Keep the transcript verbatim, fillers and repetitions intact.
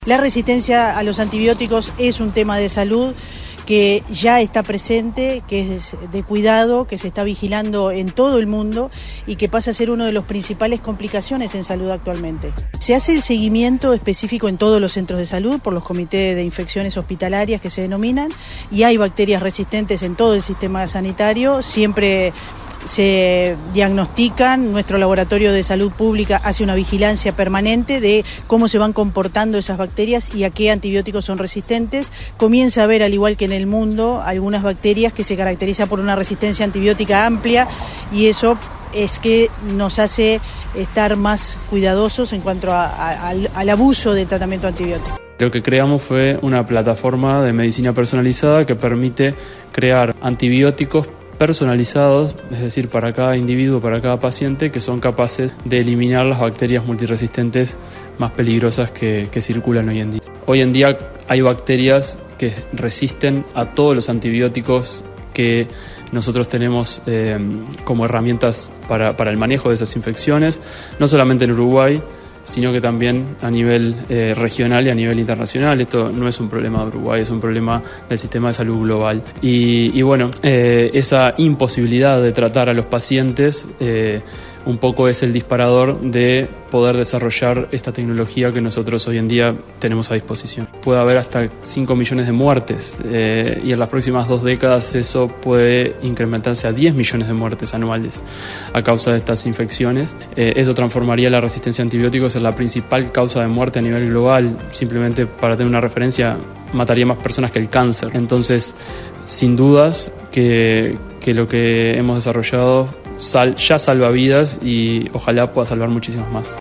La resistencia a los antibióticos es un tema de salud que ya está presente, que es de cuidado, que se está vigilando en todo el mundo y que pasa a ser una de las principales complicaciones en salud actualmente. Se hace el seguimiento específico en todos los centros de salud por los comités de infecciones hospitalarias que se denominan, y hay bacterias resistentes en todo el sistema sanitario. Siempre se diagnostican, nuestro laboratorio de salud pública hace una vigilancia permanente de cómo se van comportando esas bacterias y a qué antibióticos son resistentes. Comienza a haber, al igual que en el mundo, algunas bacterias que se caracterizan por una resistencia antibiótica amplia, y eso es que nos hace estar más cuidadosos en cuanto a, a, al, al abuso del tratamiento antibiótico. Lo que creamos fue una plataforma de medicina personalizada que permite crear antibióticos personalizados, es decir, para cada individuo, para cada paciente, que son capaces de eliminar las bacterias multiresistentes más peligrosas que, que circulan hoy en día. Hoy en día hay bacterias que resisten a todos los antibióticos que nosotros tenemos eh, como herramientas para, para el manejo de esas infecciones, no solamente en Uruguay, sino que también a nivel eh, regional y a nivel internacional. Esto no es un problema de Uruguay, es un problema del sistema de salud global. Y, y bueno, eh, esa imposibilidad de tratar a los pacientes eh, un poco es el disparador de poder desarrollar esta tecnología que nosotros hoy en día tenemos a disposición. Puede haber hasta cinco millones de muertes eh, y en las próximas dos décadas eso puede incrementarse a diez millones de muertes anuales a causa de estas infecciones. Eh, eso transformaría la resistencia a antibióticos en la principal causa de muerte a nivel global. Simplemente, para tener una referencia, mataría más personas que el cáncer. Entonces, sin dudas que, que lo que hemos desarrollado sal, ya salva vidas y ojalá pueda salvar muchísimas más.